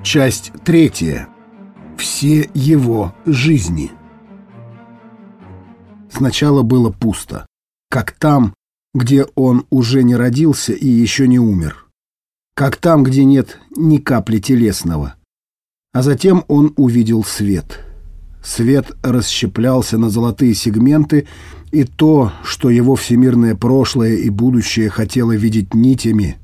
Часть 3. Все его жизни. Сначала было пусто, как там, где он уже не родился и еще не умер, как там, где нет ни капли телесного. А затем он увидел свет. Свет расщеплялся на золотые сегменты, и то, что его всемирное прошлое и будущее хотело видеть нитями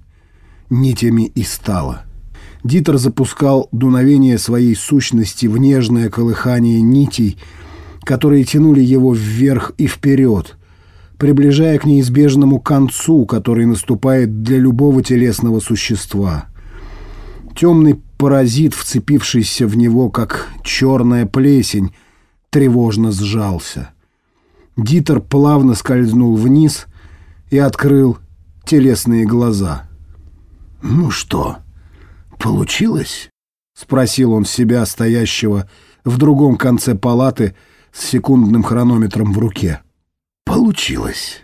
и стало. Дитер запускал дуновение своей сущности в нежное колыхание нитей, которые тянули его вверх и вперед, приближая к неизбежному концу, который наступает для любого телесного существа. Темный паразит, вцепившийся в него, как черная плесень, тревожно сжался. Дитер плавно скользнул вниз и открыл телесные глаза. «Ну что, получилось?» — спросил он себя, стоящего в другом конце палаты с секундным хронометром в руке. «Получилось.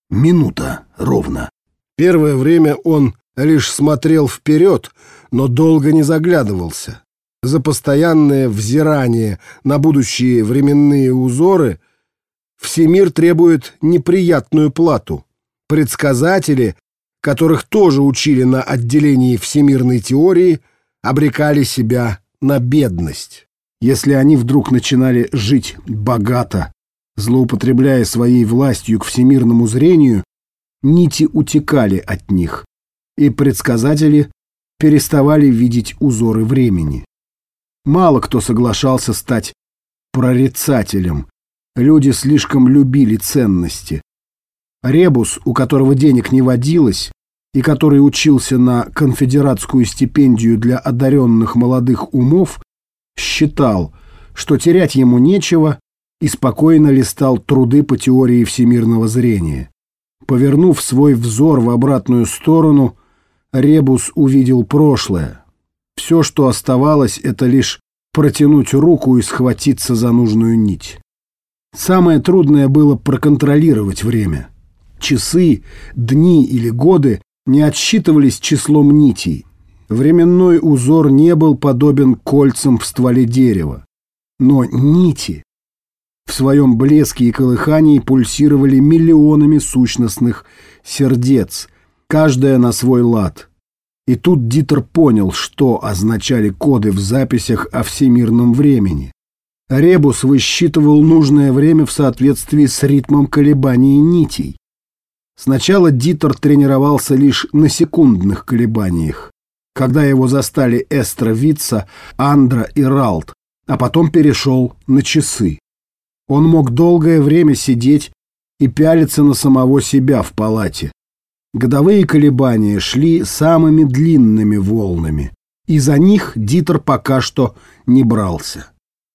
Минута ровно». Первое время он лишь смотрел вперед, но долго не заглядывался. За постоянное взирание на будущие временные узоры всемир требует неприятную плату. Предсказатели, которых тоже учили на отделении всемирной теории, обрекали себя на бедность. Если они вдруг начинали жить богато, злоупотребляя своей властью к всемирному зрению, нити утекали от них, и предсказатели переставали видеть узоры времени. Мало кто соглашался стать прорицателем. Люди слишком любили ценности. Ребус, у которого денег не водилось, и который учился на конфедератскую стипендию для одаренных молодых умов, считал, что терять ему нечего, и спокойно листал труды по теории всемирного зрения. Повернув свой взор в обратную сторону, Ребус увидел прошлое. Все, что оставалось, это лишь протянуть руку и схватиться за нужную нить. Самое трудное было проконтролировать время. Часы, дни или годы не отсчитывались числом нитей. Временной узор не был подобен кольцам в стволе дерева. Но нити в своем блеске и колыхании пульсировали миллионами сущностных сердец, каждая на свой лад. И тут Дитер понял, что означали коды в записях о всемирном времени. Ребус высчитывал нужное время в соответствии с ритмом колебаний нитей. Сначала Дитер тренировался лишь на секундных колебаниях, когда его застали Эстра Витца, Андра и Ралт, а потом перешел на часы. Он мог долгое время сидеть и пялиться на самого себя в палате. Годовые колебания шли самыми длинными волнами, и за них Дитер пока что не брался.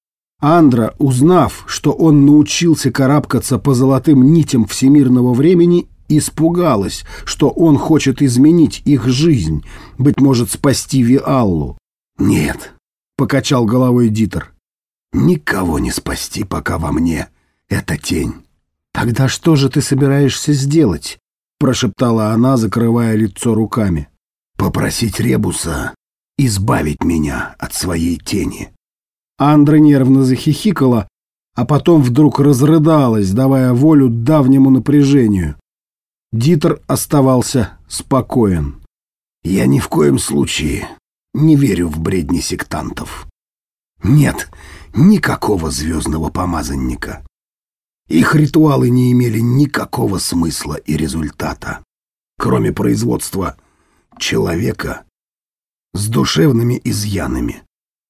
Андра, узнав, что он научился карабкаться по золотым нитям всемирного времени, испугалась, что он хочет изменить их жизнь, быть может, спасти Виаллу. «Нет», — покачал головой Дитер, — «никого не спасти, пока во мне эта тень». «Тогда что же ты собираешься сделать?» — прошептала она, закрывая лицо руками. «Попросить Ребуса избавить меня от своей тени». Андра нервно захихикала, а потом вдруг разрыдалась, давая волю давнему напряжению. Дитер оставался спокоен. «Я ни в коем случае не верю в бредни сектантов. Нет никакого звездного помазанника. Их ритуалы не имели никакого смысла и результата, кроме производства человека с душевными изъянами,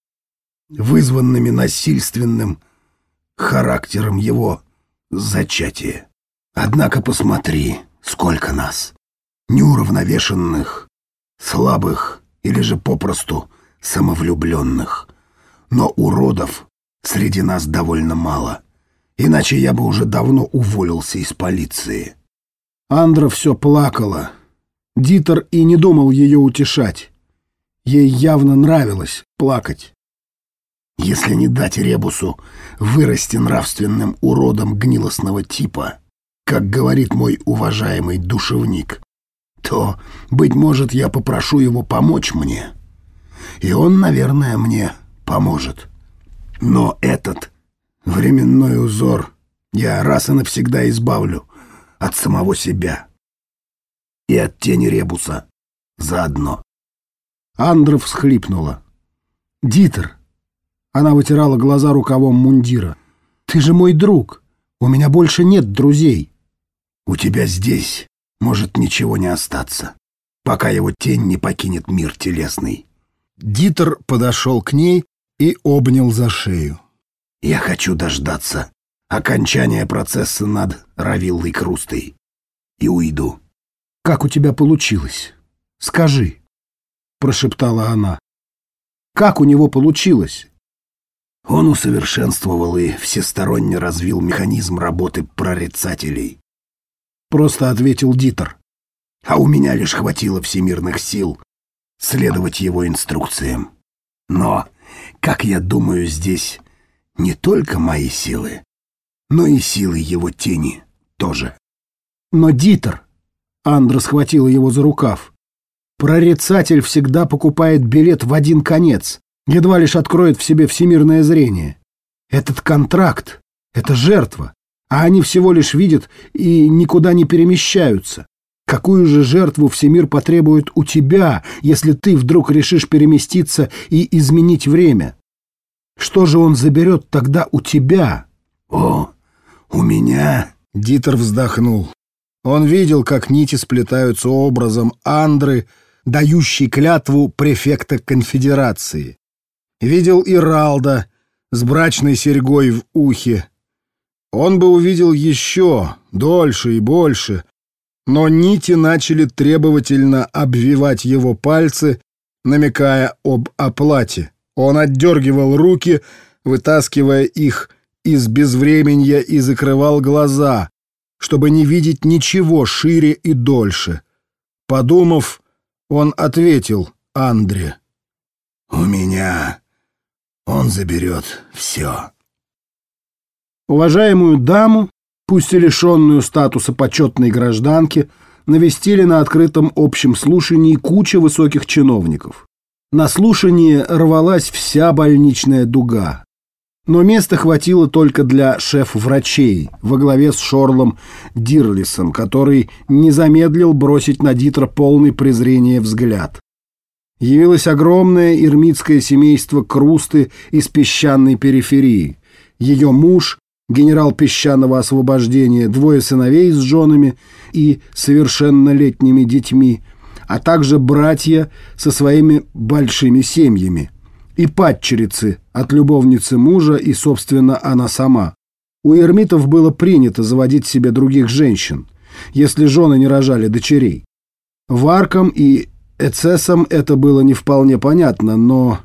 вызванными насильственным характером его зачатия. Однако посмотри, сколько нас, неуравновешенных, слабых или же попросту самовлюбленных. Но уродов среди нас довольно мало, иначе я бы уже давно уволился из полиции». Андра все плакала. Дитер и не думал ее утешать. Ей явно нравилось плакать. «Если не дать Ребусу вырасти нравственным уродом гнилостного типа, как говорит мой уважаемый душевник, то, быть может, я попрошу его помочь мне. И он, наверное, мне поможет. Но этот временной узор я раз и навсегда избавлю от самого себя. И от тени Ребуса заодно. Андра всхлипнула. «Дитер!» Она вытирала глаза рукавом мундира. «Ты же мой друг. У меня больше нет друзей». «У тебя здесь может ничего не остаться, пока его тень не покинет мир телесный». Дитер подошел к ней и обнял за шею. «Я хочу дождаться окончания процесса над Равиллой Крустой и уйду». «Как у тебя получилось? Скажи», — прошептала она. «Как у него получилось?» Он усовершенствовал и всесторонне развил механизм работы прорицателей. Просто ответил Дитер. А у меня лишь хватило всемирных сил следовать его инструкциям. Но, как я думаю, здесь не только мои силы, но и силы его тени тоже. Но Дитер, Андра схватила его за рукав, прорицатель всегда покупает билет в один конец, едва лишь откроет в себе всемирное зрение. Этот контракт — это жертва, а они всего лишь видят и никуда не перемещаются. Какую же жертву всемир потребует у тебя, если ты вдруг решишь переместиться и изменить время? Что же он заберет тогда у тебя? О, у меня... Дитер вздохнул. Он видел, как нити сплетаются образом Андры, дающей клятву префекта конфедерации. Видел и Ралда с брачной серьгой в ухе. Он бы увидел еще, дольше и больше, но нити начали требовательно обвивать его пальцы, намекая об оплате. Он отдергивал руки, вытаскивая их из безвременья, и закрывал глаза, чтобы не видеть ничего шире и дольше. Подумав, он ответил Андре: «У меня он заберет все». Уважаемую даму, пусть и лишенную статуса почетной гражданки, навестили на открытом общем слушании куча высоких чиновников. На слушание рвалась вся больничная дуга. Но места хватило только для шеф-врачей во главе с Шорлом Дирлисом, который не замедлил бросить на Дитера полный презрения взгляд. Явилось огромное ирмитское семейство Крусты из песчаной периферии. Ее муж, генерал песчаного освобождения, двое сыновей с женами и совершеннолетними детьми, а также братья со своими большими семьями, и падчерицы от любовницы мужа и, собственно, она сама. У эрмитов было принято заводить себе других женщин, если жены не рожали дочерей. Варкам и эцессам это было не вполне понятно, но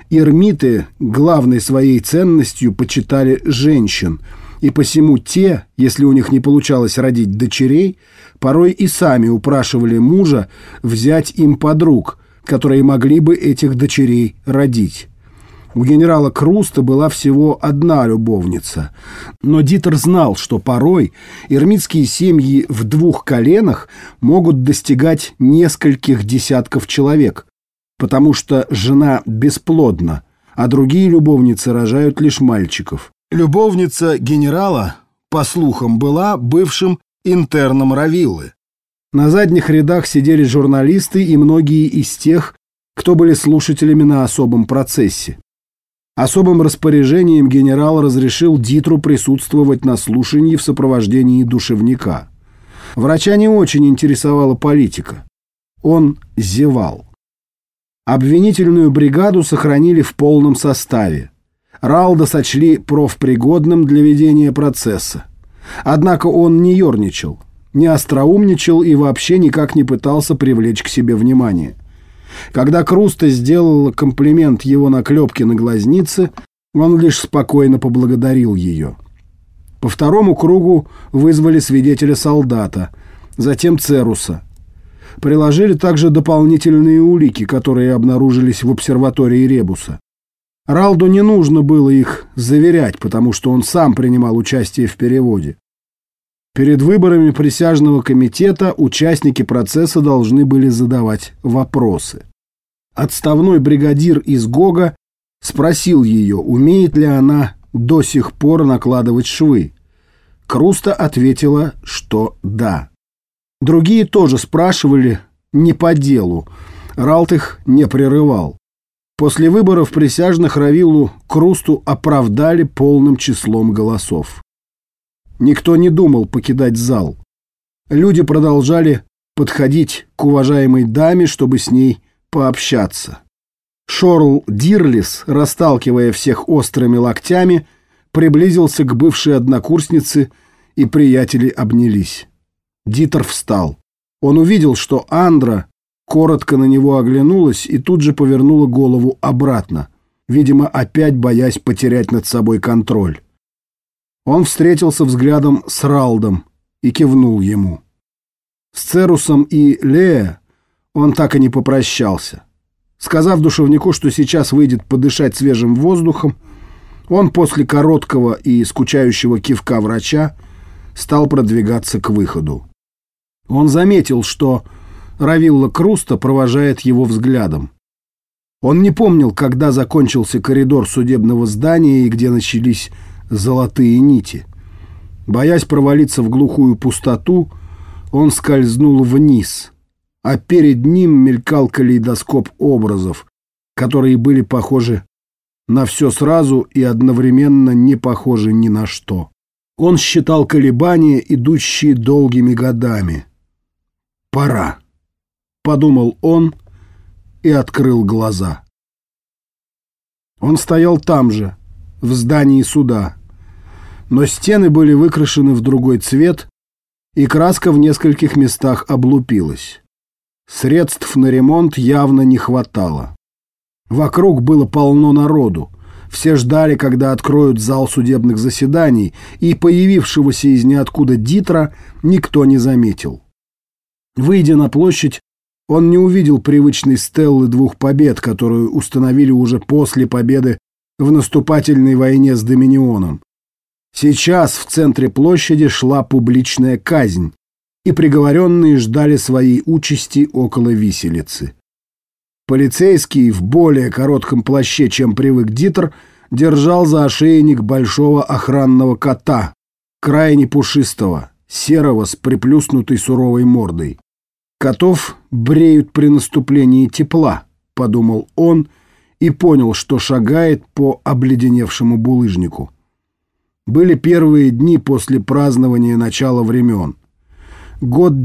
эрмиты главной своей ценностью почитали женщин, и посему те, если у них не получалось родить дочерей, порой и сами упрашивали мужа взять им подруг, которые могли бы этих дочерей родить. У генерала Круста была всего одна любовница, но Дитер знал, что порой эрмитские семьи в двух коленах могут достигать нескольких десятков человек, потому что жена бесплодна, а другие любовницы рожают лишь мальчиков. Любовница генерала, по слухам, была бывшим интерном Равиллы. На задних рядах сидели журналисты и многие из тех, кто были слушателями на особом процессе. Особым распоряжением генерал разрешил Дитру присутствовать на слушании в сопровождении душевника. Врача не очень интересовала политика. Он зевал. Обвинительную бригаду сохранили в полном составе. Ралда сочли профпригодным для ведения процесса. Однако он не ерничал, не остроумничал и вообще никак не пытался привлечь к себе внимание. Когда Круста сделала комплимент его наклепке на глазнице, он лишь спокойно поблагодарил ее. По второму кругу вызвали свидетеля-солдата, затем Церуса. Приложили также дополнительные улики, которые обнаружились в обсерватории Ребуса. Ралду не нужно было их заверять, потому что он сам принимал участие в переводе. Перед выборами присяжного комитета участники процесса должны были задавать вопросы. Отставной бригадир из Гога спросил ее, умеет ли она до сих пор накладывать швы. Круста ответила, что да. Другие тоже спрашивали не по делу. Ралт их не прерывал. После выборов присяжных Равиллу Крусту оправдали полным числом голосов. Никто не думал покидать зал. Люди продолжали подходить к уважаемой даме, чтобы с ней пообщаться. Шорл Дирлис, расталкивая всех острыми локтями, приблизился к бывшей однокурснице, и приятели обнялись. Дитер встал. Он увидел, что Андра коротко на него оглянулась и тут же повернула голову обратно, видимо, опять боясь потерять над собой контроль. Он встретился взглядом с Ралдом и кивнул ему. С Церусом и Лея он так и не попрощался. Сказав душевнику, что сейчас выйдет подышать свежим воздухом, он после короткого и скучающего кивка врача стал продвигаться к выходу. Он заметил, что Равилла Круста провожает его взглядом. Он не помнил, когда закончился коридор судебного здания и где начались золотые нити. Боясь провалиться в глухую пустоту, он скользнул вниз, а перед ним мелькал калейдоскоп образов, которые были похожи на все сразу и одновременно не похожи ни на что. Он считал колебания, идущие долгими годами. «Пора», — подумал он и открыл глаза. Он стоял там же, в здании суда, но стены были выкрашены в другой цвет, и краска в нескольких местах облупилась. Средств на ремонт явно не хватало. Вокруг было полно народу. Все ждали, когда откроют зал судебных заседаний, и появившегося из ниоткуда Дитра никто не заметил. Выйдя на площадь, он не увидел привычной стеллы двух побед, которую установили уже после победы в наступательной войне с Доминионом. Сейчас в центре площади шла публичная казнь, и приговоренные ждали своей участи около виселицы. Полицейский в более коротком плаще, чем привык Дитер, держал за ошейник большого охранного кота, крайне пушистого, серого с приплюснутой суровой мордой. «Котов бреют при наступлении тепла», — подумал он и понял, что шагает по обледеневшему булыжнику. Были первые дни после празднования начала времен. Год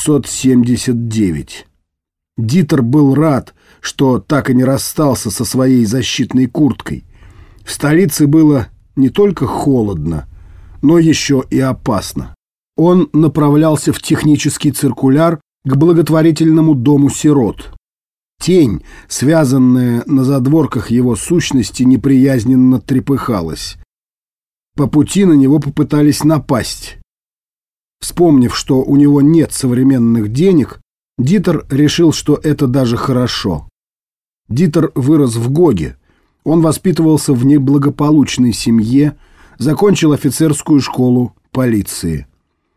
979. Дитер был рад, что так и не расстался со своей защитной курткой. В столице было не только холодно, но еще и опасно. Он направлялся в технический циркуляр к благотворительному дому сирот. Тень, связанная на задворках его сущности, неприязненно трепыхалась. По пути на него попытались напасть. Вспомнив, что у него нет современных денег, Дитер решил, что это даже хорошо. Дитер вырос в Гоге. Он воспитывался в неблагополучной семье, закончил офицерскую школу полиции.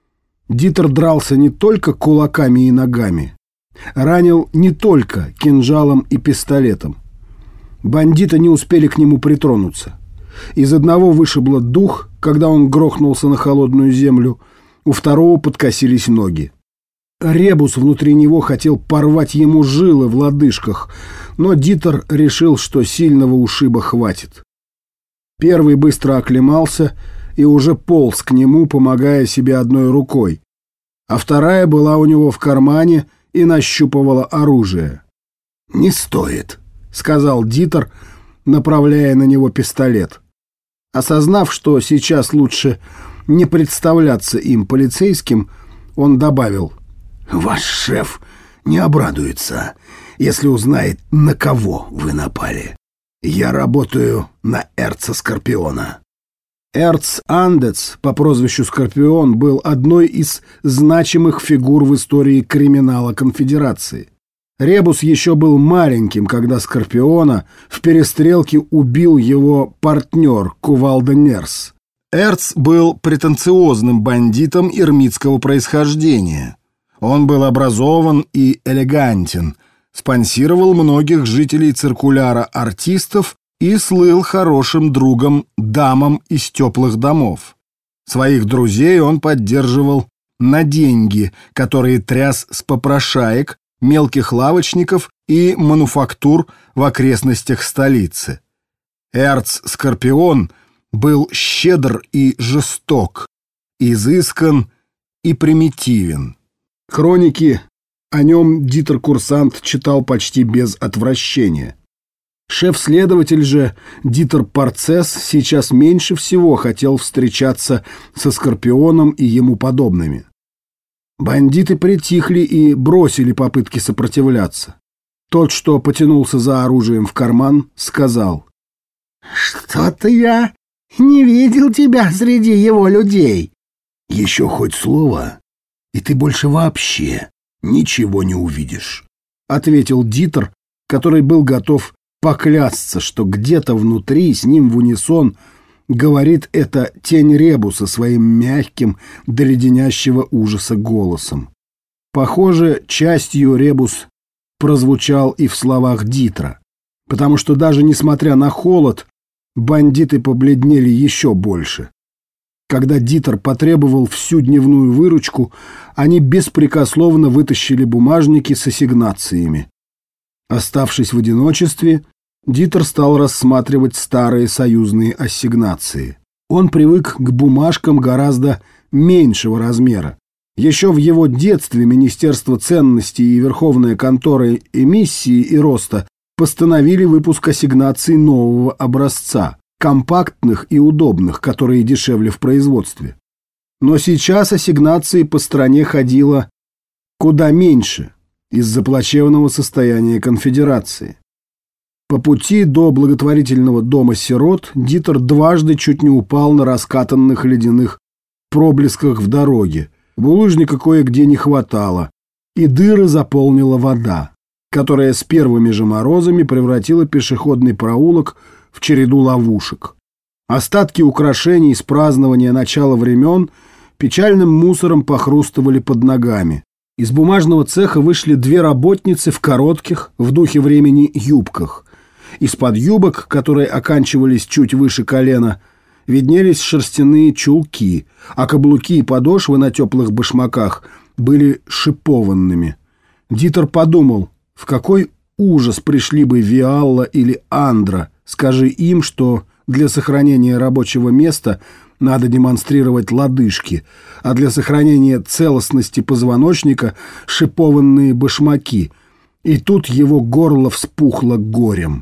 Дитер дрался не только кулаками и ногами, ранил не только кинжалом и пистолетом. Бандиты не успели к нему притронуться. Из одного вышибло дух, когда он грохнулся на холодную землю, у второго подкосились ноги. Ребус внутри него хотел порвать ему жилы в лодыжках, но Дитер решил, что сильного ушиба хватит. Первый быстро оклемался и уже полз к нему, помогая себе одной рукой, а вторая была у него в кармане и нащупывала оружие. «Не стоит», — сказал Дитер, направляя на него пистолет. Осознав, что сейчас лучше не представляться им полицейским, он добавил: «Ваш шеф не обрадуется, если узнает, на кого вы напали. Я работаю на Эрца Скорпиона». Эрц Андец по прозвищу Скорпион был одной из значимых фигур в истории криминала Конфедерации. Ребус еще был маленьким, когда Скорпиона в перестрелке убил его партнер Кувалда Нерс. Эрц был претенциозным бандитом ирмитского происхождения. Он был образован и элегантен, спонсировал многих жителей циркуляра артистов и слыл хорошим другом дамам из теплых домов. Своих друзей он поддерживал на деньги, которые тряс с попрошаек, мелких лавочников и мануфактур в окрестностях столицы. Эрцскорпион был щедр и жесток, изыскан и примитивен. Хроники о нем Дитер-курсант читал почти без отвращения. Шеф-следователь же Дитер Парцесс сейчас меньше всего хотел встречаться со Скорпионом и ему подобными. Бандиты притихли и бросили попытки сопротивляться. Тот, что потянулся за оружием в карман, сказал: «Что-то я не видел тебя среди его людей». «Еще хоть слово, и ты больше вообще ничего не увидишь», — ответил Дитер, который был готов поклясться, что где-то внутри с ним в унисон говорит эта тень Ребуса своим мягким до леденящего ужаса голосом. Похоже, частью Ребус прозвучал и в словах Дитра, потому что даже несмотря на холод, бандиты побледнели еще больше. Когда Дитер потребовал всю дневную выручку, они беспрекословно вытащили бумажники с ассигнациями. Оставшись в одиночестве, Дитер стал рассматривать старые союзные ассигнации. Он привык к бумажкам гораздо меньшего размера. Еще в его детстве Министерство ценностей и Верховная контора эмиссии и роста постановили выпуск ассигнаций нового образца, компактных и удобных, которые дешевле в производстве. Но сейчас ассигнаций по стране ходило куда меньше из-за плачевного состояния конфедерации. По пути до благотворительного дома сирот Дитер дважды чуть не упал на раскатанных ледяных проблесках в дороге. Булыжника кое-где не хватало, и дыры заполнила вода, которая с первыми же морозами превратила пешеходный проулок в череду ловушек. Остатки украшений с празднования начала времен печальным мусором похрустывали под ногами. Из бумажного цеха вышли две работницы в коротких, в духе времени, юбках. Из-под юбок, которые оканчивались чуть выше колена, виднелись шерстяные чулки, а каблуки и подошвы на теплых башмаках были шипованными. Дитер подумал, в какой ужас пришли бы Виалла или Андра, скажи им, что для сохранения рабочего места надо демонстрировать лодыжки, а для сохранения целостности позвоночника — шипованные башмаки. И тут его горло вспухло горем.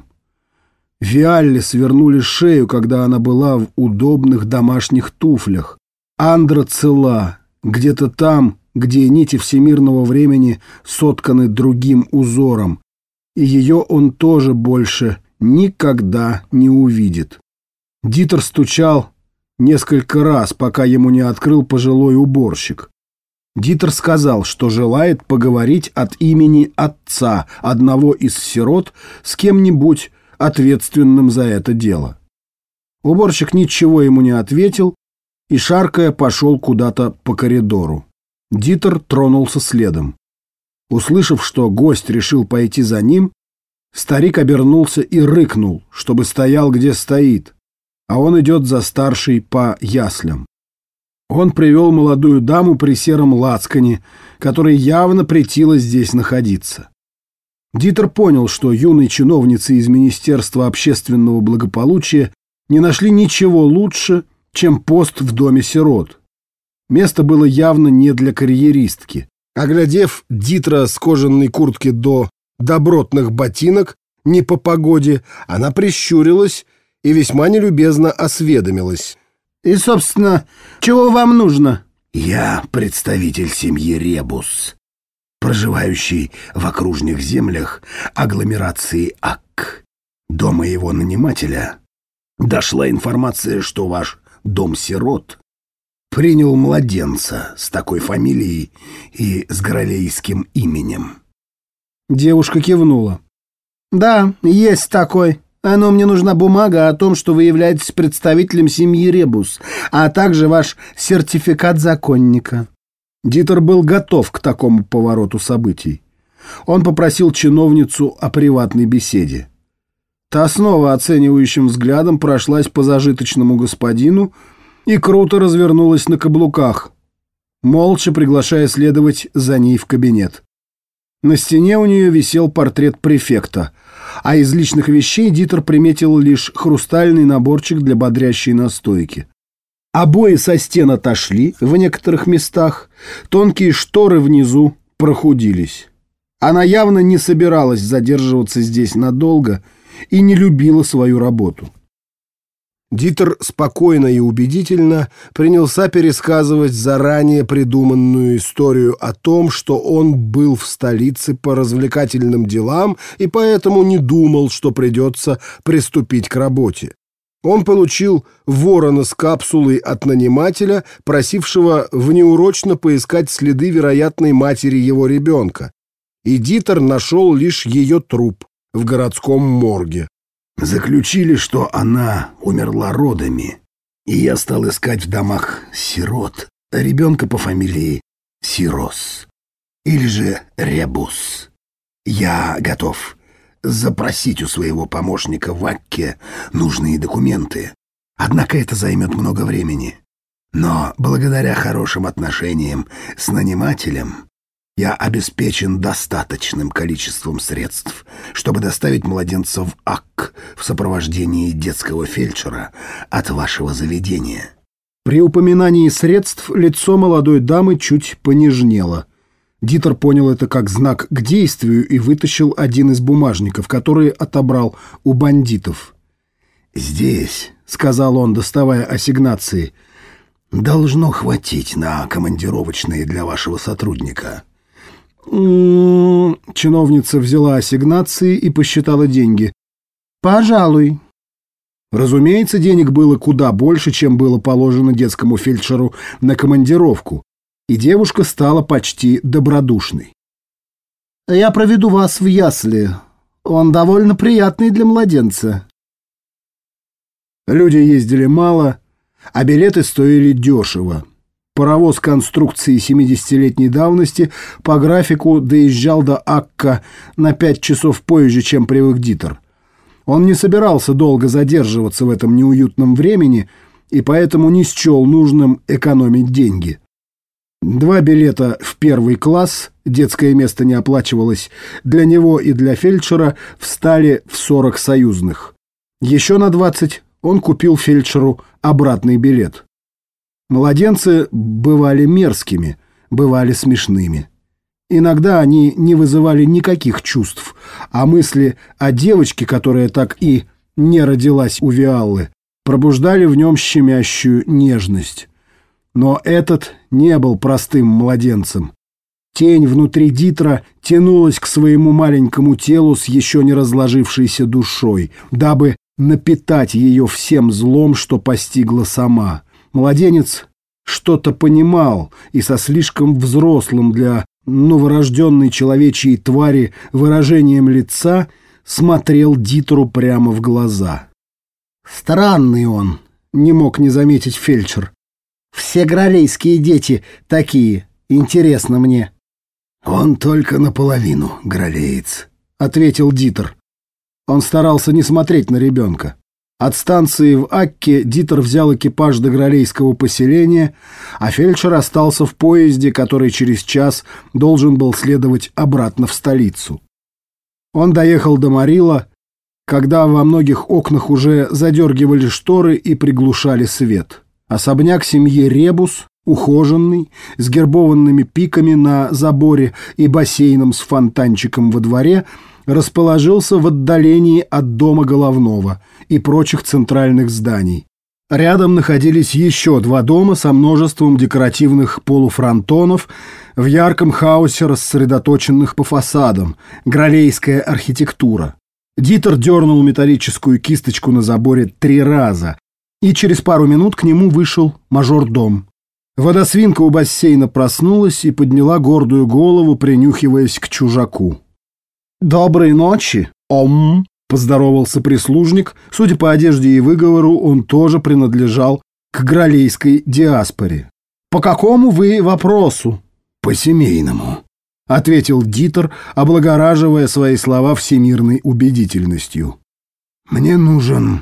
Виалле свернули шею, когда она была в удобных домашних туфлях. Андра цела, где-то там, где нити всемирного времени сотканы другим узором, и ее он тоже больше никогда не увидит. Дитер стучал несколько раз, пока ему не открыл пожилой уборщик. Дитер сказал, что желает поговорить от имени отца одного из сирот с кем-нибудь ответственным за это дело. Уборщик ничего ему не ответил и, шаркая, пошел куда-то по коридору. Дитер тронулся следом. Услышав, что гость решил пойти за ним, старик обернулся и рыкнул, чтобы стоял, где стоит, а он идет за старшей по яслям. Он привел молодую даму при сером лацкане, которой явно претило здесь находиться. Дитер понял, что юные чиновницы из Министерства общественного благополучия не нашли ничего лучше, чем пост в доме сирот. Место было явно не для карьеристки. Оглядев Дитера с кожаной куртки до добротных ботинок, не по погоде, она прищурилась и весьма нелюбезно осведомилась. «И, собственно, чего вам нужно?» «Я представитель семьи Ребус, проживающий в окружных землях агломерации Ак. До моего нанимателя дошла информация, что ваш дом сирот принял младенца с такой фамилией и с гралейским именем». Девушка кивнула. «Да, есть такой. Но мне нужна бумага о том, что вы являетесь представителем семьи Ребус, а также ваш сертификат законника». Дитер был готов к такому повороту событий. Он попросил чиновницу о приватной беседе. Та снова оценивающим взглядом прошлась по зажиточному господину и круто развернулась на каблуках, молча приглашая следовать за ней в кабинет. На стене у нее висел портрет префекта, а из личных вещей Дитер приметил лишь хрустальный наборчик для бодрящей настойки. Обои со стен отошли в некоторых местах, тонкие шторы внизу прохудились. Она явно не собиралась задерживаться здесь надолго и не любила свою работу. Дитер спокойно и убедительно принялся пересказывать заранее придуманную историю о том, что он был в столице по развлекательным делам и поэтому не думал, что придется приступить к работе. Он получил ворона с капсулой от нанимателя, просившего внеурочно поискать следы вероятной матери его ребенка, и Дитер нашел лишь ее труп в городском морге. Заключили, что она умерла родами, и я стал искать в домах сирот ребенка по фамилии Сирос или же Ребус. Я готов запросить у своего помощника в Акке нужные документы, однако это займет много времени. Но благодаря хорошим отношениям с нанимателем я обеспечен достаточным количеством средств, чтобы доставить младенца в Акк в сопровождении детского фельдшера от вашего заведения». При упоминании средств лицо молодой дамы чуть понежнело. Дитер понял это как знак к действию и вытащил один из бумажников, который отобрал у бандитов. «Здесь», — сказал он, доставая ассигнации, — «должно хватить на командировочные для вашего сотрудника». Чиновница взяла ассигнации и посчитала деньги. «Пожалуй». Разумеется, денег было куда больше, чем было положено детскому фельдшеру на командировку, и девушка стала почти добродушной. «Я проведу вас в ясли. Он довольно приятный для младенца». Люди ездили мало, а билеты стоили дешево. Паровоз конструкции 70-летней давности по графику доезжал до Акка на 5 часов позже, чем привык Дитер. Он не собирался долго задерживаться в этом неуютном времени и поэтому не счел нужным экономить деньги. 2 билета в первый класс, детское место не оплачивалось, для него и для фельдшера встали в 40 союзных. Еще на 20 он купил фельдшеру обратный билет. Младенцы бывали мерзкими, бывали смешными. Иногда они не вызывали никаких чувств, а мысли о девочке, которая так и не родилась у Виаллы, пробуждали в нем щемящую нежность. Но этот не был простым младенцем. Тень внутри Дитера тянулась к своему маленькому телу с еще не разложившейся душой, дабы напитать ее всем злом, что постигла сама. Младенец что-то понимал и со слишком взрослым для новорожденной человечьей твари выражением лица смотрел Дитеру прямо в глаза. «Странный он», — не мог не заметить фельдшер. «Все гралейские дети такие, интересно мне». «Он только наполовину гралеец», — ответил Дитер. Он старался не смотреть на ребенка. От станции в Акке Дитер взял экипаж до гралейского поселения, а фельдшер остался в поезде, который через час должен был следовать обратно в столицу. Он доехал до Марила, когда во многих окнах уже задергивали шторы и приглушали свет. Особняк семьи Ребус, ухоженный, с гербованными пиками на заборе и бассейном с фонтанчиком во дворе, расположился в отдалении от дома головного и прочих центральных зданий. Рядом находились еще 2 дома со множеством декоративных полуфронтонов в ярком хаосе, рассредоточенных по фасадам, гралейская архитектура. Дитер дернул металлическую кисточку на заборе 3 раза, и через пару минут к нему вышел мажордом. Водосвинка у бассейна проснулась и подняла гордую голову, принюхиваясь к чужаку. «Доброй ночи, ом!» — поздоровался прислужник. Судя по одежде и выговору, он тоже принадлежал к гралейской диаспоре. «По какому вы вопросу?» «По семейному». — ответил Дитер, облагораживая свои слова всемирной убедительностью. «Мне нужен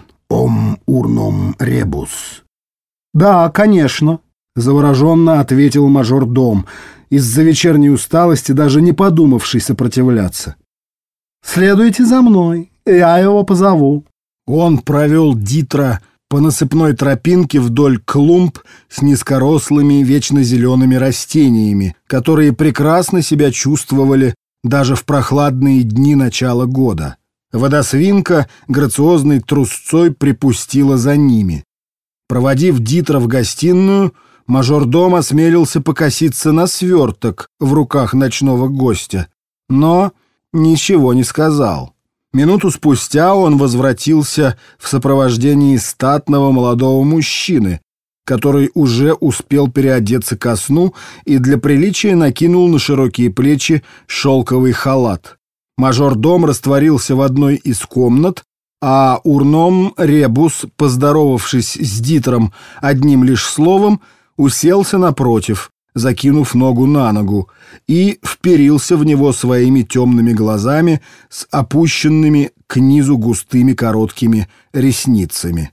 урном ребус». «Да, конечно», — завороженно ответил мажордом, из-за вечерней усталости даже не подумавший сопротивляться. «Следуйте за мной, я его позову». Он провел Дитра по насыпной тропинке вдоль клумб с низкорослыми вечно зелеными растениями, которые прекрасно себя чувствовали даже в прохладные дни начала года. Водосвинка грациозной трусцой припустила за ними. Проводив Дитра в гостиную, мажордом осмелился покоситься на сверток в руках ночного гостя, но ничего не сказал. Минуту спустя он возвратился в сопровождении статного молодого мужчины, который уже успел переодеться ко сну и для приличия накинул на широкие плечи шелковый халат. Мажордом растворился в одной из комнат, а урном ребус, поздоровавшись с Дитром одним лишь словом, уселся напротив, закинув ногу на ногу, и вперился в него своими темными глазами с опущенными к низу густыми короткими ресницами.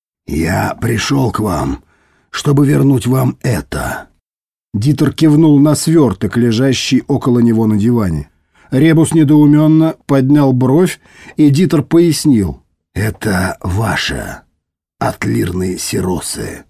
«Я пришел к вам, чтобы вернуть вам это». Дитер кивнул на сверток, лежащий около него на диване. Ребус недоуменно поднял бровь, и Дитер пояснил. «Это ваше, атлирные сиросы».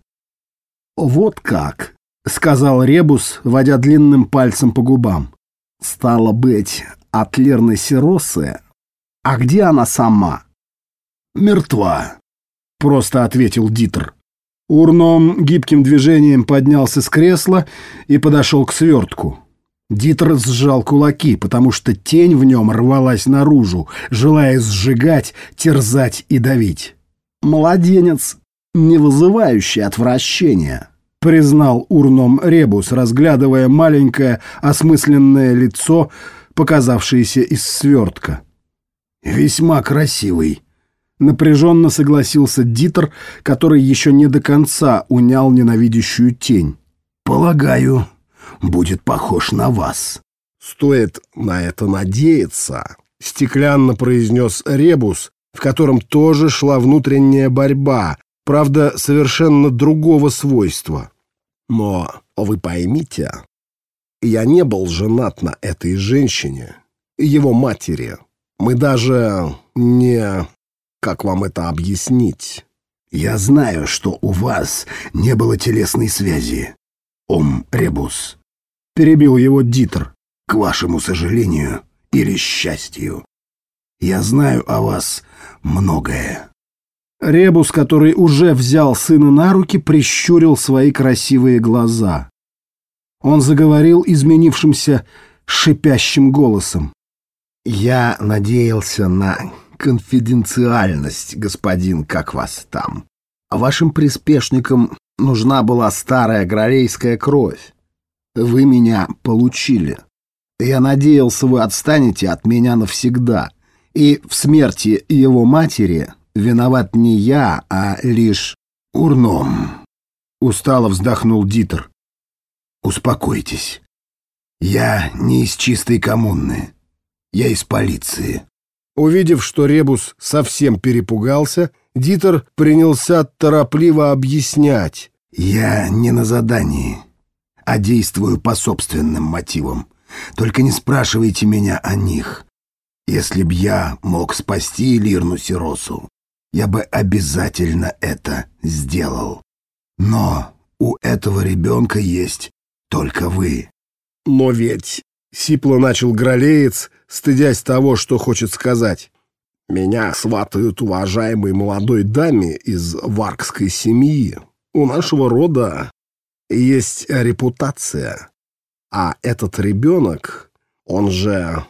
«Вот как», — сказал Ребус, водя длинным пальцем по губам. «Стало быть, атлирные сиросы. А где она сама?» «Мертва», — просто ответил Дитер. Урном гибким движением поднялся с кресла и подошел к свертку. Дитер сжал кулаки, потому что тень в нем рвалась наружу, желая сжигать, терзать и давить. «Младенец, не вызывающий отвращения», — признал урном Ребус, разглядывая маленькое осмысленное лицо, показавшееся из свертка. «Весьма красивый», — напряженно согласился Дитер, который еще не до конца унял ненавидящую тень. «Полагаю, будет похож на вас». «Стоит на это надеяться», — стеклянно произнес Ребус, в котором тоже шла внутренняя борьба, правда, совершенно другого свойства. «Но вы поймите, я не был женат на этой женщине, его матери. Мы даже не... Как вам это объяснить?» «Я знаю, что у вас не было телесной связи, ребус», — перебил его Дитер. «к вашему сожалению или счастью. Я знаю о вас многое». Ребус, который уже взял сына на руки, прищурил свои красивые глаза. Он заговорил изменившимся шипящим голосом. «Я надеялся на конфиденциальность, господин, как вас там. Вашим приспешникам нужна была старая гралейская кровь. Вы меня получили. Я надеялся, вы отстанете от меня навсегда. И в смерти его матери виноват не я, а лишь «Урном», — устало вздохнул Дитер. «Успокойтесь. Я не из чистой коммуны. Я из полиции». Увидев, что Ребус совсем перепугался, Дитер принялся торопливо объяснять. «Я не на задании, а действую по собственным мотивам. Только не спрашивайте меня о них. Если б я мог спасти Лирну Сиросу, я бы обязательно это сделал. Но у этого ребенка есть только вы». «Но ведь...» — сипло начал гралеец, стыдясь того, что хочет сказать. «Меня сватают уважаемой молодой даме из варкской семьи. У нашего рода есть репутация. А этот ребенок, он же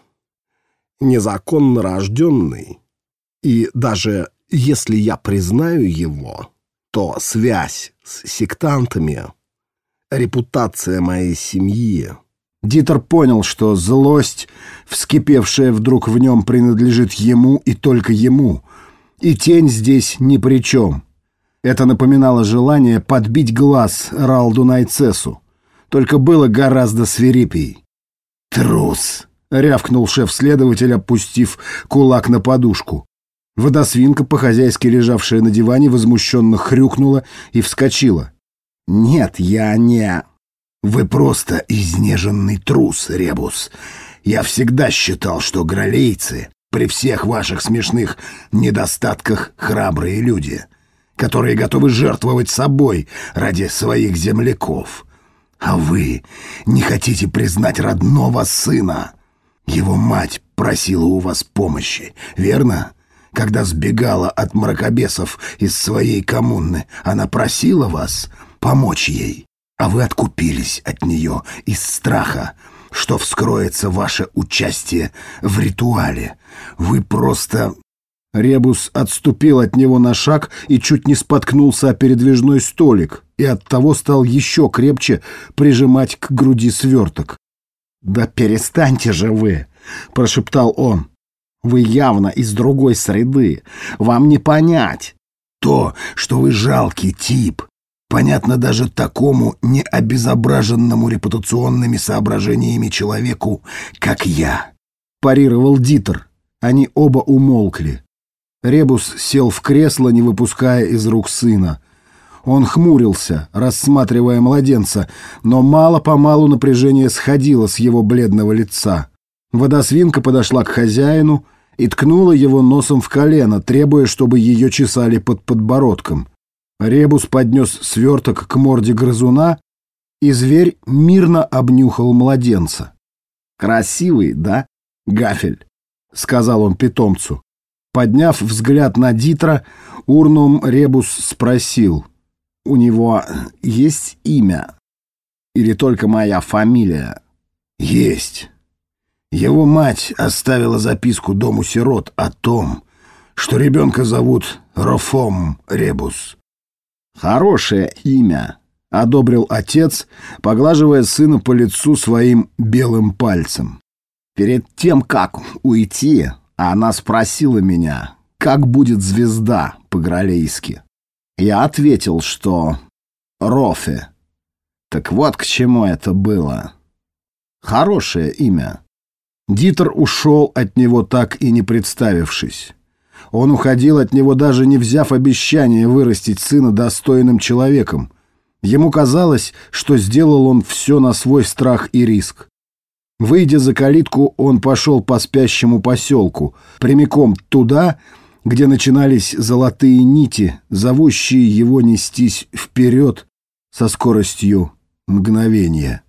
незаконно рожденный. И даже если я признаю его, то связь с сектантами, репутация моей семьи...» Дитер понял, что злость, вскипевшая вдруг в нем, принадлежит ему и только ему, и тень здесь ни при чем. Это напоминало желание подбить глаз Ралду Найцесу, только было гораздо свирепей. Трус!» — рявкнул шеф-следователь, опустив кулак на подушку. Водосвинка, по-хозяйски лежавшая на диване, возмущенно хрюкнула и вскочила. «Нет, я не...» «Вы просто изнеженный трус, Ребус. Я всегда считал, что гралейцы, при всех ваших смешных недостатках, храбрые люди, которые готовы жертвовать собой ради своих земляков. А вы не хотите признать родного сына. Его мать просила у вас помощи, верно? Когда сбегала от мракобесов из своей коммуны, она просила вас помочь ей, а вы откупились от нее из страха, что вскроется ваше участие в ритуале. Вы просто...» Ребус отступил от него на шаг и чуть не споткнулся о передвижной столик, и оттого стал еще крепче прижимать к груди сверток. «Да перестаньте же вы!» — прошептал он. «Вы явно из другой среды. Вам не понять». «То, что вы жалкий тип, понятно даже такому необезображенному репутационными соображениями человеку, как я», — парировал Дитер. Они оба умолкли. Ребус сел в кресло, не выпуская из рук сына. Он хмурился, рассматривая младенца, но мало-помалу напряжение сходило с его бледного лица. Водосвинка подошла к хозяину и ткнула его носом в колено, требуя, чтобы ее чесали под подбородком. Ребус поднес сверток к морде грызуна, и зверь мирно обнюхал младенца. «Красивый, да, Гафель?» — сказал он питомцу. Подняв взгляд на Дитра, Урнум Ребус спросил: «У него есть имя? Или только моя фамилия?» «Есть. Его мать оставила записку дому сирот о том, что ребенка зовут Рофом Ребус». «Хорошее имя», — одобрил отец, поглаживая сына по лицу своим белым пальцем. «Перед тем, как уйти, она спросила меня, как будет звезда по-гралейски. Я ответил, что Рофе. Так вот к чему это было. Хорошее имя». Дитер ушел от него, так и не представившись. Он уходил от него, даже не взяв обещание вырастить сына достойным человеком. Ему казалось, что сделал он все на свой страх и риск. Выйдя за калитку, он пошел по спящему поселку, прямиком туда, где начинались золотые нити, зовущие его нестись вперед со скоростью мгновения.